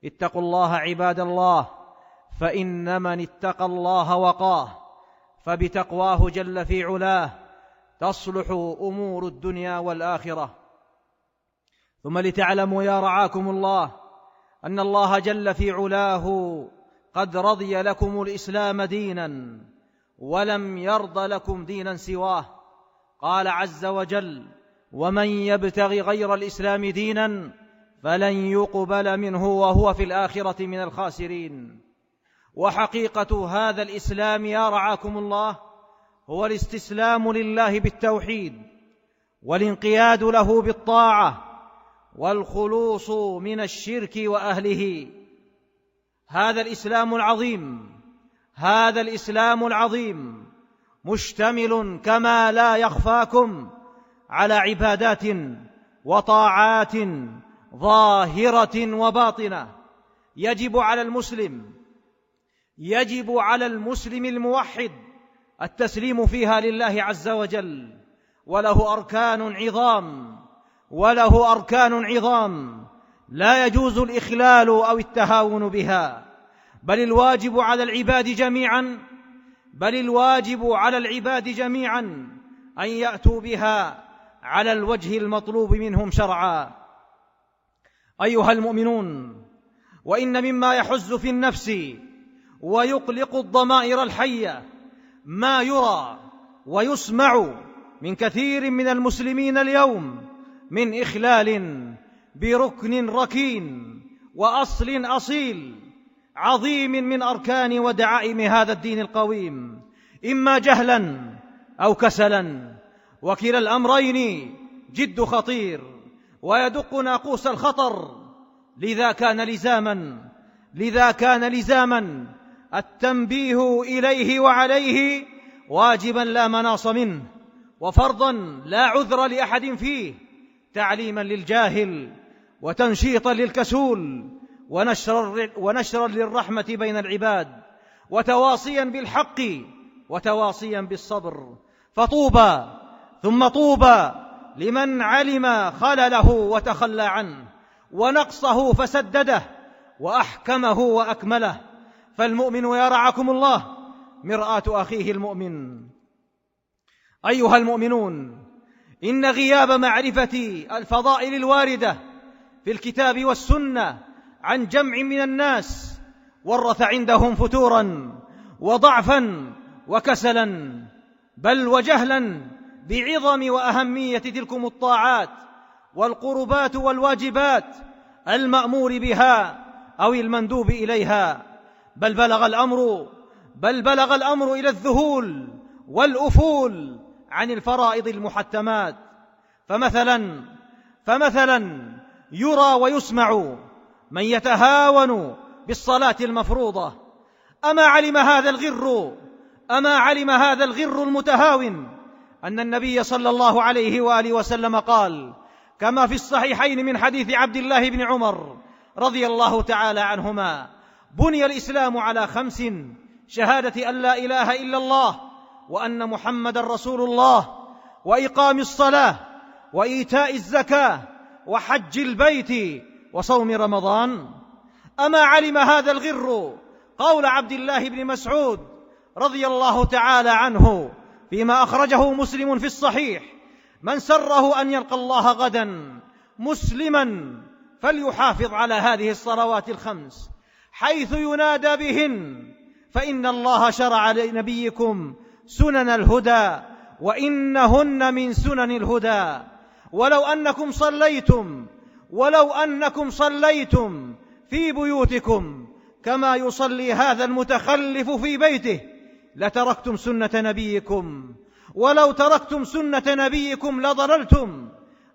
اتقوا الله عباد الله، فإن من اتقى الله وقاه، فبتقواه جل في علاه تصلح أمور الدنيا والآخرة. ثم لتعلموا يا رعاكم الله أن الله جل في علاه قد رضي لكم الإسلام دينا ولم يرض لكم دينا سواه. قال عز وجل: ومن يبتغ غير الإسلام دينا فلن يقبل منه وهو في الآخرة من الخاسرين. وحقيقة هذا الإسلام يا رعاكم الله هو الاستسلام لله بالتوحيد، والانقياد له بالطاعة، والخلوص من الشرك وأهله. هذا الإسلام العظيم مشتمل كما لا يخفاكم على عبادات وطاعات ظاهرة وباطنة. يجب على المسلم الموحد التسليم فيها لله عز وجل، وله أركان عظام لا يجوز الإخلال أو التهاون بها، بل الواجب على العباد جميعا أن يأتوا بها على الوجه المطلوب منهم شرعا. أيها المؤمنون، وإن مما يحز في النفس ويقلق الضمائر الحية ما يرى ويسمع من كثير من المسلمين اليوم من إخلال بركن ركين وأصل أصيل عظيم من أركان ودعائم هذا الدين القويم، إما جهلا أو كسلا، وكلا الأمرين جد خطير ويدق ناقوس الخطر. لذا كان لزاما التنبيه إليه وعليه واجبا لا مناص منه، وفرضا لا عذر لأحد فيه، تعليما للجاهل وتنشيطا للكسول ونشرا للرحمة بين العباد، وتواصيا بالحق وتواصيا بالصبر. فطوبى ثم طوبى لمن علم خلله وتخلى عنه، ونقصه فسدده، وأحكمه وأكمله. فالمؤمن يا رعاكم الله مرآة أخيه المؤمن. أيها المؤمنون، إن غياب معرفة الفضائل الواردة في الكتاب والسنة عن جمع من الناس ورث عندهم فتورا وضعفا وكسلا، بل وجهلا بعظم وأهمية تلكم الطاعات والقربات والواجبات المأمور بها أو المندوب إليها، بل بلغ الأمر إلى الذهول والأفول عن الفرائض المحتمات. فمثلا يرى ويسمع من يتهاون بالصلاة المفروضة. أما علم هذا الغر المتهاون أن النبي صلى الله عليه وآله وسلم قال كما في الصحيحين من حديث عبد الله بن عمر رضي الله تعالى عنهما: بني الإسلام على 5: شهادة أن لا إله إلا الله وأن محمد رسول الله، وإقام الصلاة، وإيتاء الزكاة، وحج البيت، وصوم رمضان. أما علم هذا الغر قول عبد الله بن مسعود رضي الله تعالى عنه فيما أخرجه مسلم في الصحيح: من سره أن يلقى الله غدا مسلما فليحافظ على هذه الصلوات 5 حيث ينادى بهن، فإن الله شرع لنبيكم سنن الهدى وإنهن من سنن الهدى. ولو أنكم صليتم في بيوتكم كما يصلي هذا المتخلف في بيته لتركتم سنة نبيكم، ولو تركتم سنة نبيكم لضللتم.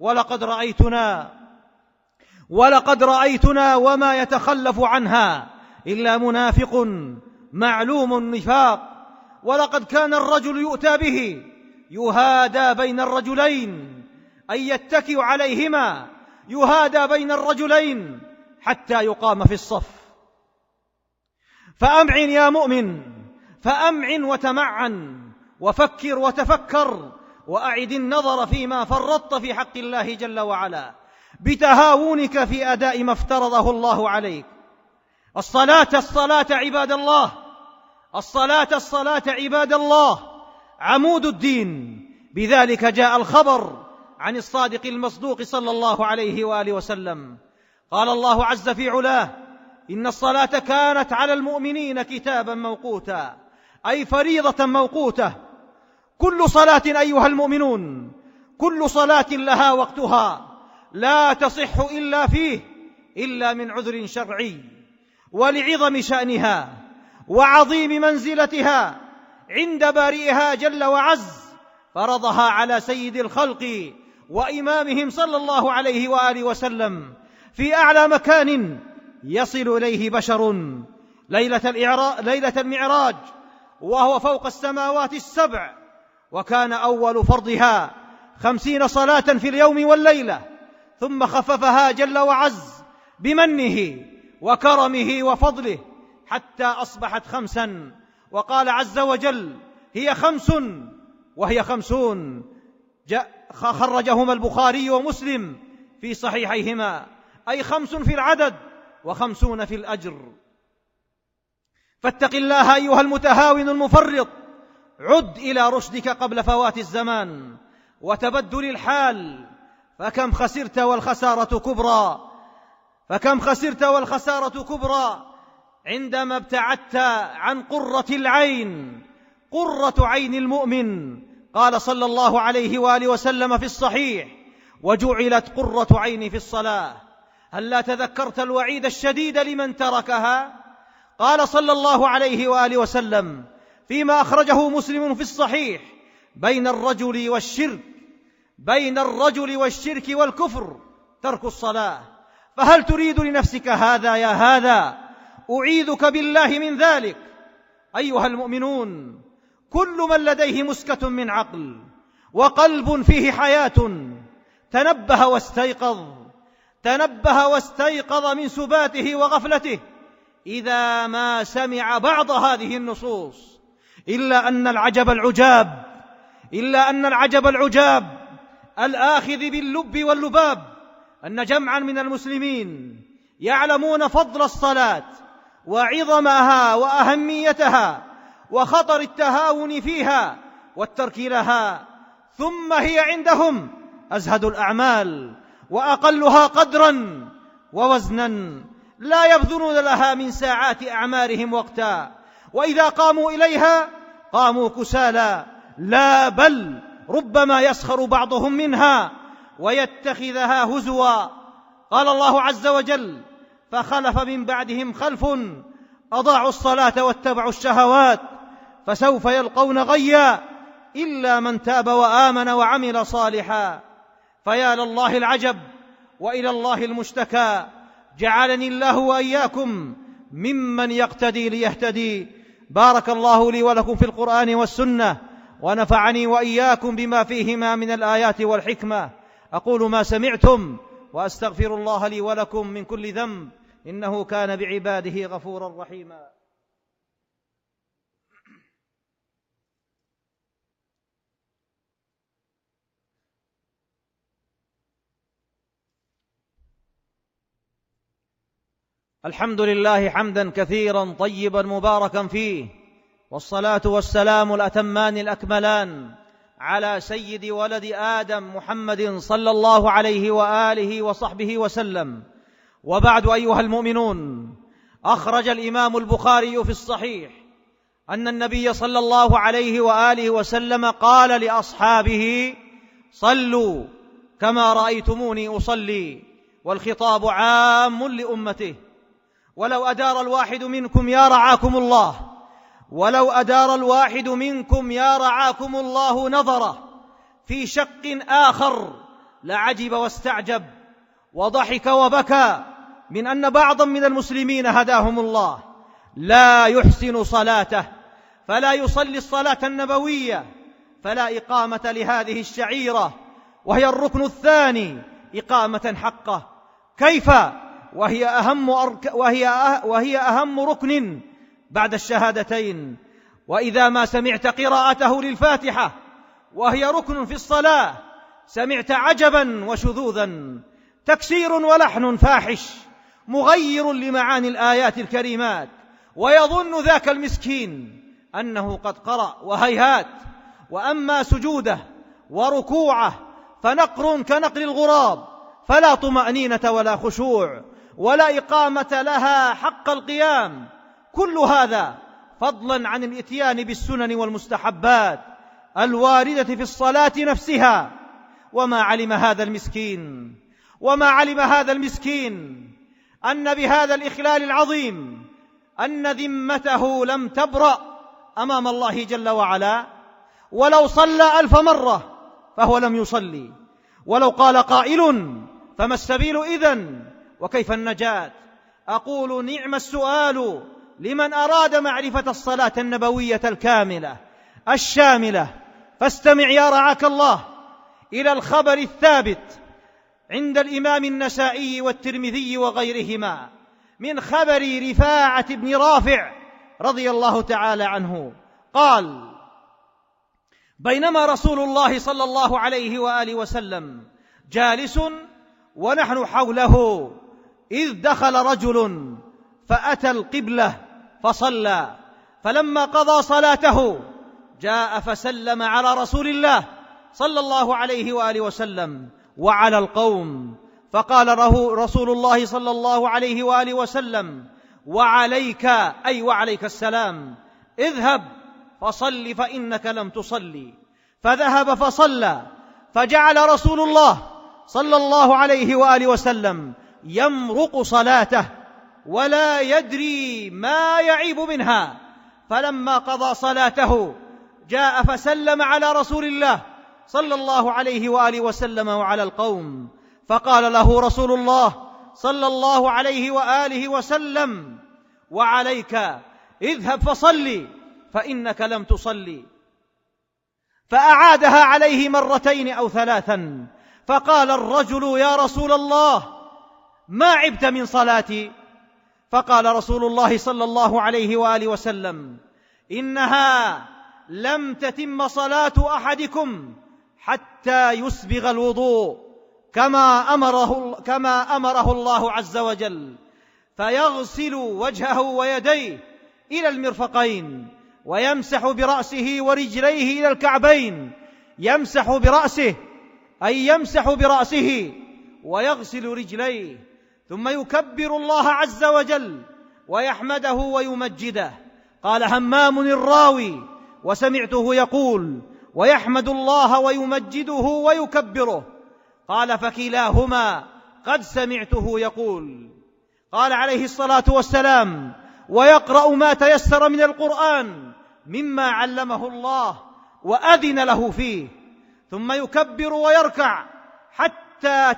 ولقد رأيتنا وما يتخلف عنها إلا منافق معلوم النفاق. ولقد كان الرجل يؤتى به يهادى بين الرجلين، أي يتكئ عليهما، يهادى بين الرجلين حتى يقام في الصف. فأمعن يا مؤمن، فأمعن وتمعن، وفكر وتفكر، وأعد النظر فيما فرطت في حق الله جل وعلا بتهاونك في أداء ما افترضه الله عليك. الصلاة عباد الله، الصلاة عباد الله عمود الدين. بذلك جاء الخبر عن الصادق المصدوق صلى الله عليه وآله وسلم. قال الله عز في علاه: إن الصلاة كانت على المؤمنين كتابا موقوتا، أي فريضة موقوتة. كل صلاة أيها المؤمنون، كل صلاة لها وقتها، لا تصح إلا فيه، إلا من عذر شرعي. ولعظم شأنها وعظيم منزلتها عند بارئها جل وعز فرضها على سيد الخلق وإمامهم صلى الله عليه وآله وسلم في أعلى مكان يصل إليه بشر ليلة المعراج، وهو فوق السماوات السبع. وكان أول فرضها 50 صلاة في اليوم والليلة، ثم خففها جل وعز بمنه وكرمه وفضله حتى أصبحت 5. وقال عز وجل: هي 5 وهي 50. خرجهما البخاري ومسلم في صحيحيهما، أي 5 في العدد و50 في الأجر. فاتق الله أيها المتهاون المفرط، عد إلى رشدك قبل فوات الزمان وتبدل الحال، فكم خسرت والخسارة كبرى عندما ابتعدت عن قرة العين، قرة عين المؤمن. قال صلى الله عليه وآله وسلم في الصحيح: وجعلت قرة عيني في الصلاة. هل لا تذكرت الوعيد الشديد لمن تركها؟ قال صلى الله عليه وآله وسلم فيما أخرجه مسلم في الصحيح: بين الرجل والشرك والكفر ترك الصلاة. فهل تريد لنفسك هذا يا هذا؟ أعيذك بالله من ذلك. أيها المؤمنون، كل من لديه مسكة من عقل وقلب فيه حياة تنبه واستيقظ من سباته وغفلته إذا ما سمع بعض هذه النصوص. إلا أن العجب العجاب الآخذ باللب واللباب أن جمعا من المسلمين يعلمون فضل الصلاة وعظمها وأهميتها وخطر التهاون فيها والترك لها، ثم هي عندهم أزهد الأعمال وأقلها قدرا ووزنا، لا يبذلون لها من ساعات أعمارهم وقتا، وإذا قاموا إليها قاموا كسالى، لا بل ربما يسخر بعضهم منها ويتخذها هزوا. قال الله عز وجل: فخلف من بعدهم خلف أضاعوا الصلاة واتبعوا الشهوات فسوف يلقون غيا إلا من تاب وآمن وعمل صالحا. فيا لله العجب وإلى الله المشتكى، جعلني الله وإياكم ممن يقتدي ليهتدي. بارك الله لي ولكم في القرآن والسنة، ونفعني وإياكم بما فيهما من الآيات والحكمة. أقول ما سمعتم وأستغفر الله لي ولكم من كل ذنب، إنه كان بعباده غفورا رحيما. الحمد لله حمدا كثيرا طيبا مباركا فيه، والصلاة والسلام الأتمان الأكملان على سيد ولد آدم محمد صلى الله عليه وآله وصحبه وسلم. وبعد، أيها المؤمنون، أخرج الإمام البخاري في الصحيح أن النبي صلى الله عليه وآله وسلم قال لأصحابه: صلوا كما رأيتموني أصلي. والخطاب عام لأمته. ولو أدار الواحد منكم يا رعاكم الله نظره في شق آخر لعجب واستعجب وضحك وبكى من أن بعضا من المسلمين هداهم الله لا يحسن صلاته، فلا يصلي الصلاة النبوية، فلا إقامة لهذه الشعيرة وهي الركن الثاني إقامة حقه. كيف وهي أهم ركن بعد الشهادتين؟ وإذا ما سمعت قراءته للفاتحة وهي ركن في الصلاة سمعت عجبا وشذوذا، تكسير ولحن فاحش مغير لمعاني الآيات الكريمات، ويظن ذاك المسكين أنه قد قرأ وهيهات. وأما سجوده وركوعه فنقر كنقر الغراب، فلا طمأنينة ولا خشوع ولا إقامة لها حق القيام. كل هذا فضلا عن الإتيان بالسنن والمستحبات الواردة في الصلاة نفسها. وما علم هذا المسكين أن بهذا الإخلال العظيم أن ذمته لم تبرأ أمام الله جل وعلا. ولو صلى 1000 مرة فهو لم يصلي. ولو قال قائل: فما السبيل إذن؟ وكيف النجاة؟ أقول: نعم السؤال لمن أراد معرفة الصلاة النبوية الكاملة الشاملة. فاستمع يا رعاك الله إلى الخبر الثابت عند الإمام النسائي والترمذي وغيرهما من خبر رفاعة بن رافع رضي الله تعالى عنه قال: بينما رسول الله صلى الله عليه وآله وسلم جالس ونحن حوله إذ دخل رجل فأتى القبلة فصلى، فلما قضى صلاته جاء فسلم على رسول الله صلى الله عليه وآله وسلم وعلى القوم، فقال له رسول الله صلى الله عليه وآله وسلم: وعليك، أي وعليك السلام، اذهب فصل فإنك لم تصلي. فذهب فصلى، فجعل رسول الله صلى الله عليه وآله وسلم يمرق صلاته ولا يدري ما يعيب منها. فلما قضى صلاته جاء فسلم على رسول الله صلى الله عليه وآله وسلم وعلى القوم، فقال له رسول الله صلى الله عليه وآله وسلم: وعليك، اذهب فصلي فإنك لم تصلي. فأعادها عليه 2 أو 3. فقال الرجل: يا رسول الله، ما عبت من صلاتي؟ فقال رسول الله صلى الله عليه وآله وسلم: إنها لم تتم صلاة أحدكم حتى يسبغ الوضوء كما أمره الله عز وجل، فيغسل وجهه ويديه إلى المرفقين، ويمسح برأسه ورجليه إلى الكعبين. يمسح برأسه أي يمسح برأسه ويغسل رجليه، ثم يكبر الله عز وجل ويحمده ويمجده. قال همام الراوي: وسمعته يقول: ويحمد الله ويمجده ويكبره. قال: فكلاهما قد سمعته يقول. قال عليه الصلاة والسلام: ويقرأ ما تيسر من القرآن مما علمه الله وأذن له فيه، ثم يكبر ويركع حتى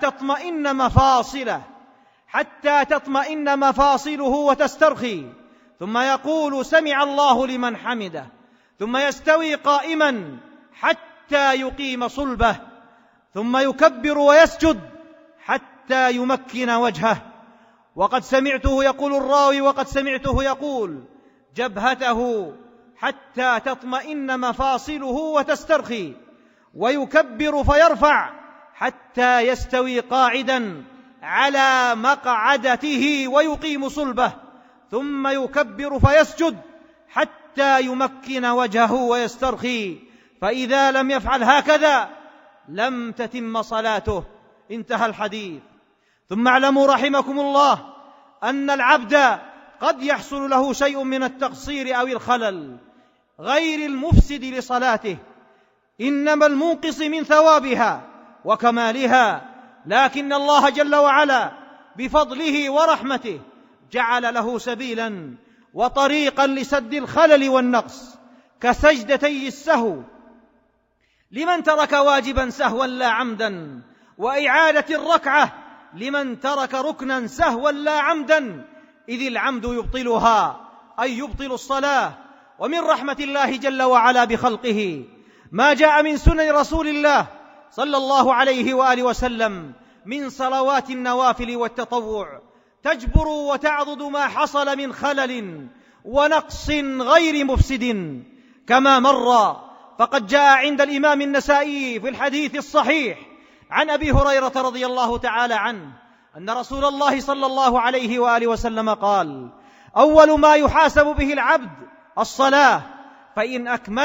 تطمئن مفاصله وتسترخي، ثم يقول: سمع الله لمن حمده، ثم يستوي قائما حتى يقيم صلبه، ثم يكبر ويسجد حتى يمكن وجهه. وقد سمعته يقول الراوي: وقد سمعته يقول: جبهته حتى تطمئن مفاصله وتسترخي، ويكبر فيرفع حتى يستوي قاعدا على مقعدته ويقيم صلبه، ثم يكبر فيسجد حتى يمكن وجهه ويسترخي، فإذا لم يفعل هكذا لم تتم صلاته. انتهى الحديث. ثم اعلموا رحمكم الله أن العبد قد يحصل له شيء من التقصير أو الخلل غير المفسد لصلاته، إنما المنقص من ثوابها وكمالها، لكن الله جل وعلا بفضله ورحمته جعل له سبيلا وطريقا لسد الخلل والنقص، كسجدتي السهو لمن ترك واجبا سهوا لا عمدا، وإعادة الركعة لمن ترك ركنا سهوا لا عمدا، إذ العمد يبطلها أي يبطل الصلاة. ومن رحمة الله جل وعلا بخلقه ما جاء من سنن رسول الله صلى الله عليه وآله وسلم من صلوات النوافل والتطوع تجبر وتعضد ما حصل من خلل ونقص غير مفسد كما مر. فقد جاء عند الإمام النسائي في الحديث الصحيح عن أبي هريرة رضي الله تعالى عنه أن رسول الله صلى الله عليه وآله وسلم قال: أول ما يحاسب به العبد الصلاة، فإن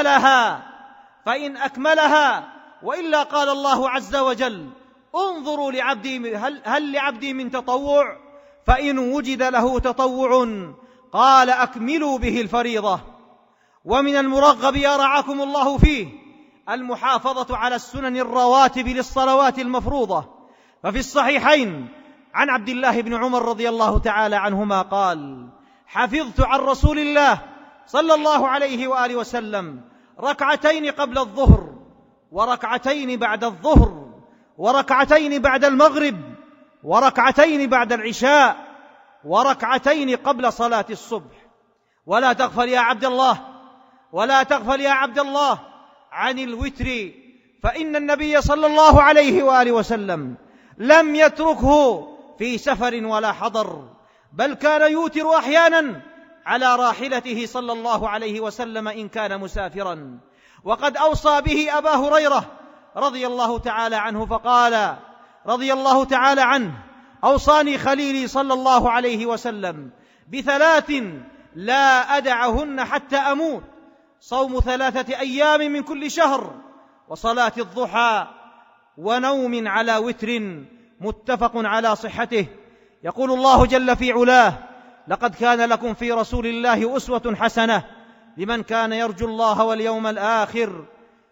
أكملها وإلا قال الله عز وجل: انظروا لعبدي هل لعبدي من تطوع، فإن وجد له تطوع قال: أكملوا به الفريضة. ومن المرغب يا رعاكم الله فيه المحافظة على السنن الرواتب للصلوات المفروضة، ففي الصحيحين عن عبد الله بن عمر رضي الله تعالى عنهما قال: حفظت عن رسول الله صلى الله عليه وآله وسلم ركعتين قبل الظهر، وركعتين بعد الظهر، وركعتين بعد المغرب، وركعتين بعد العشاء، وركعتين قبل صلاة الصبح. ولا تغفل يا عبد الله عن الوتر، فإن النبي صلى الله عليه وآله وسلم لم يتركه في سفر ولا حضر، بل كان يوتر أحيانا على راحلته صلى الله عليه وسلم إن كان مسافرا. وقد أوصى به أبا هريرة رضي الله تعالى عنه فقال رضي الله تعالى عنه: أوصاني خليلي صلى الله عليه وسلم بثلاث لا أدعهن حتى أموت: صوم 3 أيام من كل شهر، وصلاة الضحى، ونوم على وتر. متفق على صحته. يقول الله جل في علاه: لقد كان لكم في رسول الله أسوة حسنة لمن كان يرجو الله واليوم الآخر.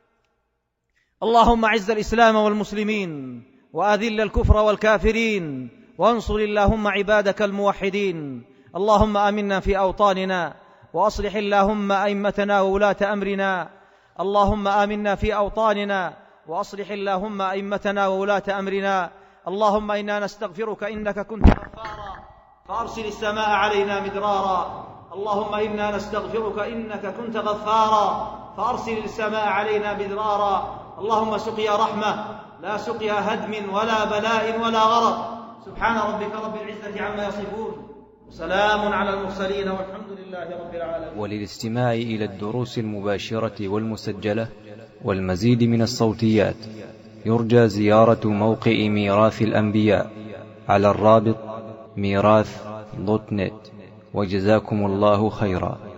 اللهم أعز الإسلام والمسلمين، وأذل الكفر والكافرين، وانصر اللهم عبادك الموحدين. اللهم آمنا في أوطاننا، وأصلح اللهم أئمتنا وولاة أمرنا. اللهم آمنا في أوطاننا، وأصلح اللهم أئمتنا وولاة أمرنا. اللهم إنا نستغفرك إنك كنت غفارا فأرسل السماء علينا مدرارا. اللهم إنا نستغفرك إنك كنت غفارا فأرسل السماء علينا مدرارا. اللهم سقيا رحمة لا سقيا هدم ولا بلاء ولا غرق. سبحان ربك رب العزة عما يصفون، وسلام على المرسلين، والحمد لله رب العالمين. وللاستماع إلى الدروس المباشرة والمسجلة والمزيد من الصوتيات يرجى زيارة موقع ميراث الأنبياء على الرابط ميراث.net. وجزاكم الله خيرا.